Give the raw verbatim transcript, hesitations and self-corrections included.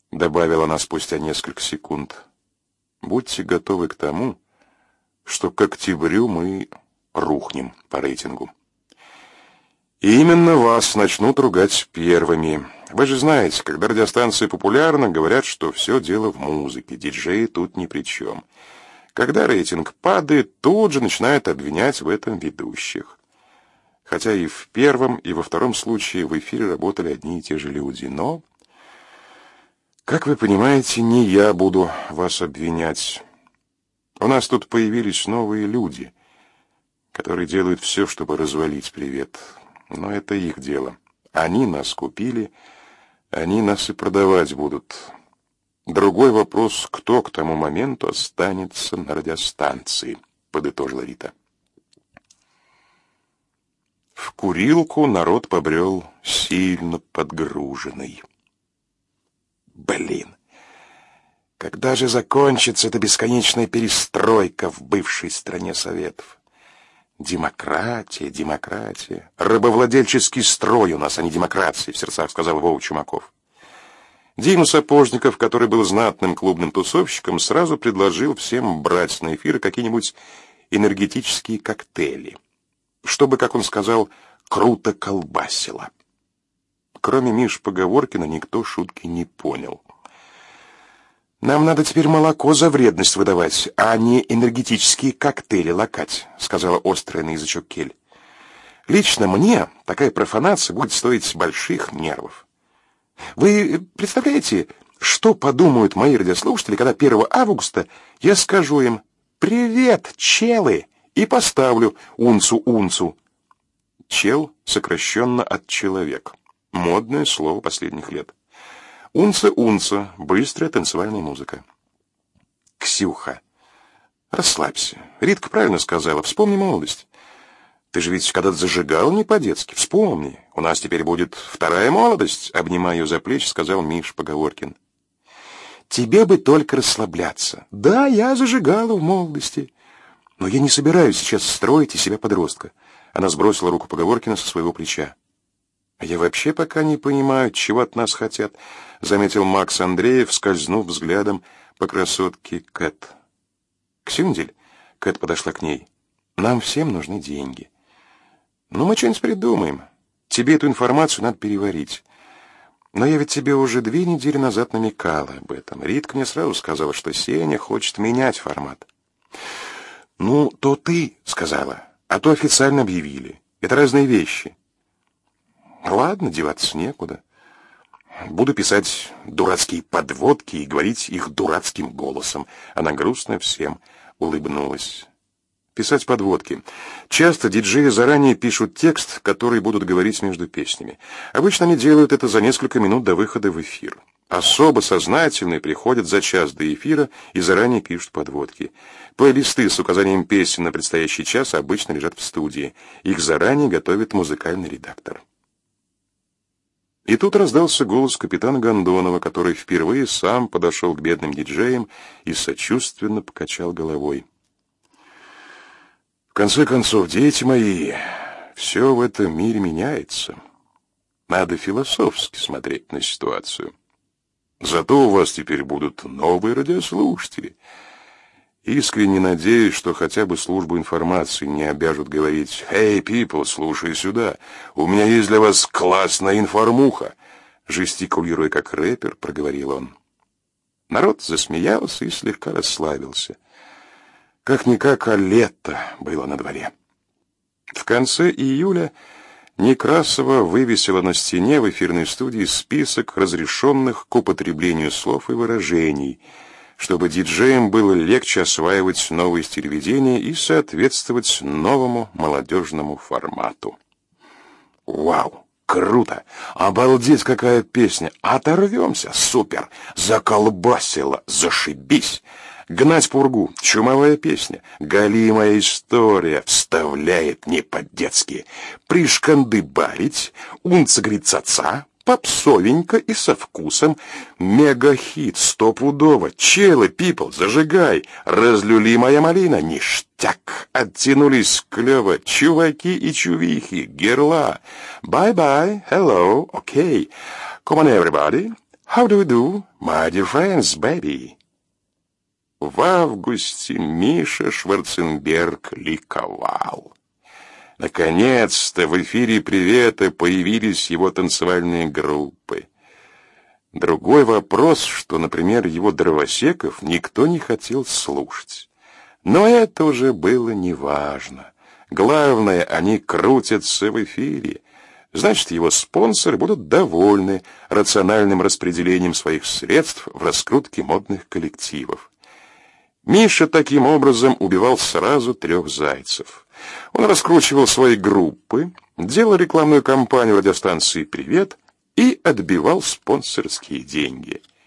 добавила она спустя несколько секунд, будьте готовы к тому, что к октябрю мы рухнем по рейтингу. И именно вас начнут ругать первыми. Вы же знаете, когда радиостанции популярны, говорят, что все дело в музыке, диджеи тут ни при чем. Когда рейтинг падает, тут же начинают обвинять в этом ведущих. Хотя и в первом, и во втором случае в эфире работали одни и те же люди. Но, как вы понимаете, не я буду вас обвинять. У нас тут появились новые люди, которые делают все, чтобы развалить привет. Но это их дело. Они нас купили, они нас и продавать будут. Другой вопрос, кто к тому моменту останется на радиостанции, подытожила Рита. В курилку народ побрел сильно подгруженный. Блин, когда же закончится эта бесконечная перестройка в бывшей стране Советов? Демократия, демократия. Рабовладельческий строй у нас, а не демократия, в сердцах сказал Вова Чумаков. Дима Сапожников, который был знатным клубным тусовщиком, сразу предложил всем брать на эфир какие-нибудь энергетические коктейли, чтобы, как он сказал, круто колбасило. Кроме Миши Поговоркина никто шутки не понял. «Нам надо теперь молоко за вредность выдавать, а не энергетические коктейли лакать», — сказала острая на язычок Кель. «Лично мне такая профанация будет стоить больших нервов. Вы представляете, что подумают мои радиослушатели, когда первого августа я скажу им «Привет, челы!» и поставлю унцу-унцу». Чел сокращенно от человек. Модное слово последних лет. Унца-унца, быстрая танцевальная музыка. Ксюха, расслабься. Ритка правильно сказала, вспомни молодость. Ты же ведь когда-то зажигал не по-детски. Вспомни, у нас теперь будет вторая молодость, обнимая ее за плечи, сказал Миша Поговоркин. Тебе бы только расслабляться. Да, я зажигала в молодости. Но я не собираюсь сейчас строить из себя подростка. Она сбросила руку Поговоркина со своего плеча. «Я вообще пока не понимаю, чего от нас хотят», — заметил Макс Андреев, скользнув взглядом по красотке Кэт. «Ксюндель», — Кэт подошла к ней, — «нам всем нужны деньги. Ну, мы что-нибудь придумаем. Тебе эту информацию надо переварить. Но я ведь тебе уже две недели назад намекала об этом. Ритка мне сразу сказала, что Сеня хочет менять формат». «Ну, то ты сказала, а то официально объявили. Это разные вещи». Ладно, деваться некуда. Буду писать дурацкие подводки и говорить их дурацким голосом. Она грустно всем улыбнулась. Писать подводки. Часто диджеи заранее пишут текст, который будут говорить между песнями. Обычно они делают это за несколько минут до выхода в эфир. Особо сознательные приходят за час до эфира и заранее пишут подводки. Плейлисты с указанием песен на предстоящий час обычно лежат в студии. Их заранее готовит музыкальный редактор. И тут раздался голос капитана Гондонова, который впервые сам подошел к бедным диджеям и сочувственно покачал головой. В конце концов, дети мои, все в этом мире меняется. Надо философски смотреть на ситуацию. Зато у вас теперь будут новые радиослушатели. Искренне надеюсь, что хотя бы службу информации не обяжут говорить: «Hey, people, слушай сюда, у меня есть для вас классная информуха», жестикулируя как рэпер, проговорил он. Народ засмеялся и слегка расслабился. Как-никак, а лето было на дворе. В конце июля Некрасова вывесила на стене в эфирной студии список разрешенных к употреблению слов и выражений, чтобы диджеям было легче осваивать новые стили ведения и соответствовать новому молодежному формату. Вау, круто! Обалдеть, какая песня! Оторвемся! Супер! Заколбасило! Зашибись! Гнать пургу! Чумовая песня! Галимая история! Вставляет не по-детски! Пришкандыбарить! Унца говорит ца-ца! Попсовенько и со вкусом. Мега-хит, стопудово. Челы, пипл, зажигай. Разлюли моя малина. Ништяк. Оттянулись клево. Чуваки и чувихи. Герла. Bye-bye. Hello. Okay. Come on, everybody. How do you do, my dear friends, baby? В августе Миша Шварценберг ликовал. Наконец-то в эфире «Привета» появились его танцевальные группы. Другой вопрос, что, например, его дровосеков никто не хотел слушать. Но это уже было неважно. Главное, они крутятся в эфире. Значит, его спонсоры будут довольны рациональным распределением своих средств в раскрутке модных коллективов. Миша таким образом убивал сразу трех зайцев. Он раскручивал свои группы, делал рекламную кампанию радиостанции «Привет» и отбивал спонсорские деньги.